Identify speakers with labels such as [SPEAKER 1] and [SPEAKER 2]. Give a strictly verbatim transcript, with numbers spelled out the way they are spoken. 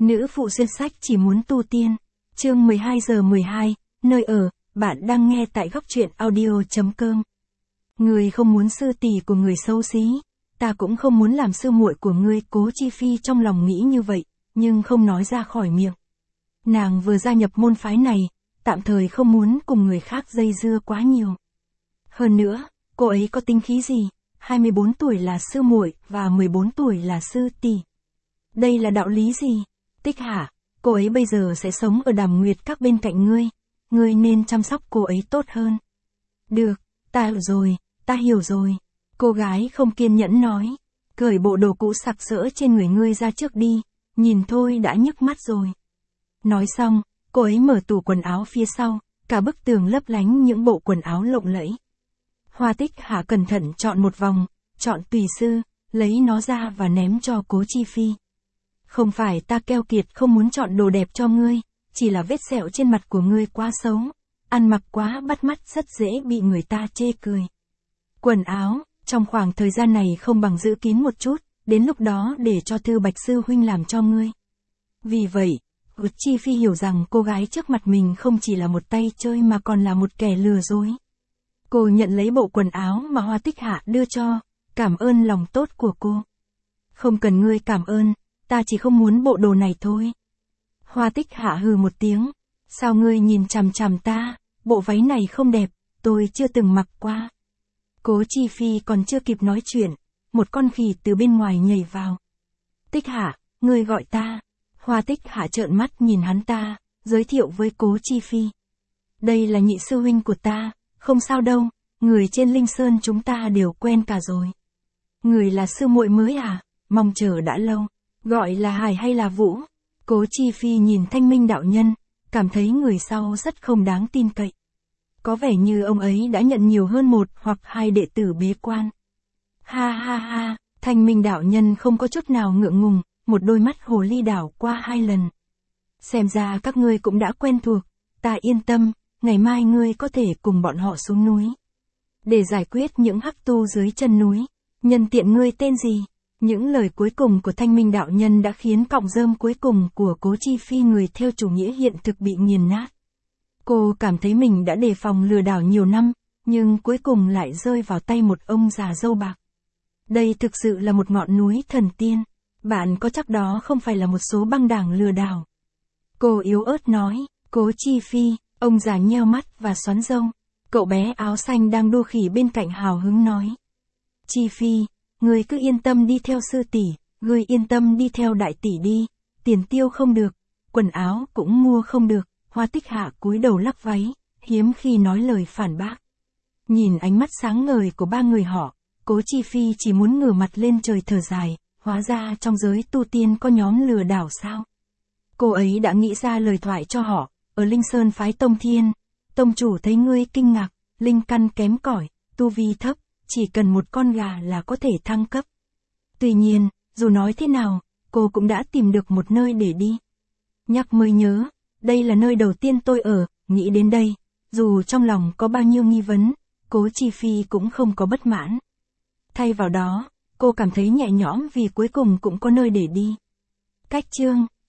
[SPEAKER 1] Nữ phụ xuyên sách chỉ muốn tu tiên. Chương mười hai giờ mười hai, nơi ở, bạn đang nghe tại góc truyện audio.com. Người không muốn sư tỷ của người xấu xí, ta cũng không muốn làm sư muội của ngươi. Cố Chi Phi trong lòng nghĩ như vậy, nhưng không nói ra khỏi miệng. Nàng vừa gia nhập môn phái này, tạm thời không muốn cùng người khác dây dưa quá nhiều. Hơn nữa, cô ấy có tính khí gì? hai mươi bốn tuổi là sư muội và mười bốn tuổi là sư tỷ. Đây là đạo lý gì? Tích Hạ, cô ấy bây giờ sẽ sống ở Đàm Nguyệt Các bên cạnh ngươi, ngươi nên chăm sóc cô ấy tốt hơn. Được, ta hiểu rồi, ta hiểu rồi. Cô gái không kiên nhẫn nói, cởi bộ đồ cũ sặc sỡ trên người ngươi ra trước đi, nhìn thôi đã nhức mắt rồi. Nói xong, cô ấy mở tủ quần áo phía sau, cả bức tường lấp lánh những bộ quần áo lộng lẫy. Hoa Tích Hạ cẩn thận chọn một vòng, chọn tùy sư, lấy nó ra và ném cho Cố Chi Phi. Không phải ta keo kiệt không muốn chọn đồ đẹp cho ngươi, chỉ là vết sẹo trên mặt của ngươi quá xấu, ăn mặc quá bắt mắt rất dễ bị người ta chê cười. Quần áo, trong khoảng thời gian này không bằng giữ kín một chút, đến lúc đó để cho Thư Bạch sư huynh làm cho ngươi. Vì vậy, Cố Chi Phi hiểu rằng cô gái trước mặt mình không chỉ là một tay chơi mà còn là một kẻ lừa dối. Cô nhận lấy bộ quần áo mà Hoa Tích Hạ đưa cho, cảm ơn lòng tốt của cô. Không cần ngươi cảm ơn, ta chỉ không muốn bộ đồ này thôi. Hoa Tích Hạ hừ một tiếng, sao ngươi nhìn chằm chằm ta, bộ váy này không đẹp, tôi chưa từng mặc qua. Cố Chi Phi còn chưa kịp nói chuyện, một con khỉ từ bên ngoài nhảy vào. Tích Hạ, ngươi gọi ta. Hoa Tích Hạ trợn mắt nhìn hắn ta, giới thiệu với Cố Chi Phi. Đây là nhị sư huynh của ta, không sao đâu, người trên Linh Sơn chúng ta đều quen cả rồi. Người là sư muội mới à, mong chờ đã lâu. Gọi là Hải hay là Vũ? Cố Chi Phi nhìn Thanh Minh đạo nhân, cảm thấy người sau rất không đáng tin cậy. Có vẻ như ông ấy đã nhận nhiều hơn một hoặc hai đệ tử bế quan. Ha ha ha, Thanh Minh đạo nhân không có chút nào ngượng ngùng, một đôi mắt hồ ly đảo qua hai lần. Xem ra các ngươi cũng đã quen thuộc, ta yên tâm, ngày mai ngươi có thể cùng bọn họ xuống núi. Để giải quyết những hắc tu dưới chân núi, nhân tiện ngươi tên gì? Những lời cuối cùng của Thanh Minh đạo nhân đã khiến cọng rơm cuối cùng của Cố Chi Phi người theo chủ nghĩa hiện thực bị nghiền nát. Cô cảm thấy mình đã đề phòng lừa đảo nhiều năm, nhưng cuối cùng lại rơi vào tay một ông già râu bạc. Đây thực sự là một ngọn núi thần tiên, bạn có chắc đó không phải là một số băng đảng lừa đảo? Cô yếu ớt nói, Cố Chi Phi, ông già nheo mắt và xoắn râu. Cậu bé áo xanh đang đua khỉ bên cạnh hào hứng nói. Chi Phi, ngươi cứ yên tâm đi theo sư tỷ, ngươi yên tâm đi theo đại tỷ đi, tiền tiêu không được, quần áo cũng mua không được. Hoa Tích Hạ cúi đầu lắc váy, hiếm khi nói lời phản bác. Nhìn ánh mắt sáng ngời của ba người họ, Cố Chi Phi chỉ muốn ngửa mặt lên trời thở dài, hóa ra trong giới tu tiên có nhóm lừa đảo sao? Cô ấy đã nghĩ ra lời thoại cho họ, ở Linh Sơn phái Tông Thiên, tông chủ thấy ngươi kinh ngạc, linh căn kém cỏi, tu vi thấp, chỉ cần một con gà là có thể thăng cấp. Tuy nhiên, dù nói thế nào, cô cũng đã tìm được một nơi để đi. Nhắc mới nhớ, đây là nơi đầu tiên tôi ở, nghĩ đến đây, dù trong lòng có bao nhiêu nghi vấn, Cố Chi Phi cũng không có bất mãn. Thay vào đó, cô cảm thấy nhẹ nhõm vì cuối cùng cũng có nơi để đi. Cách chương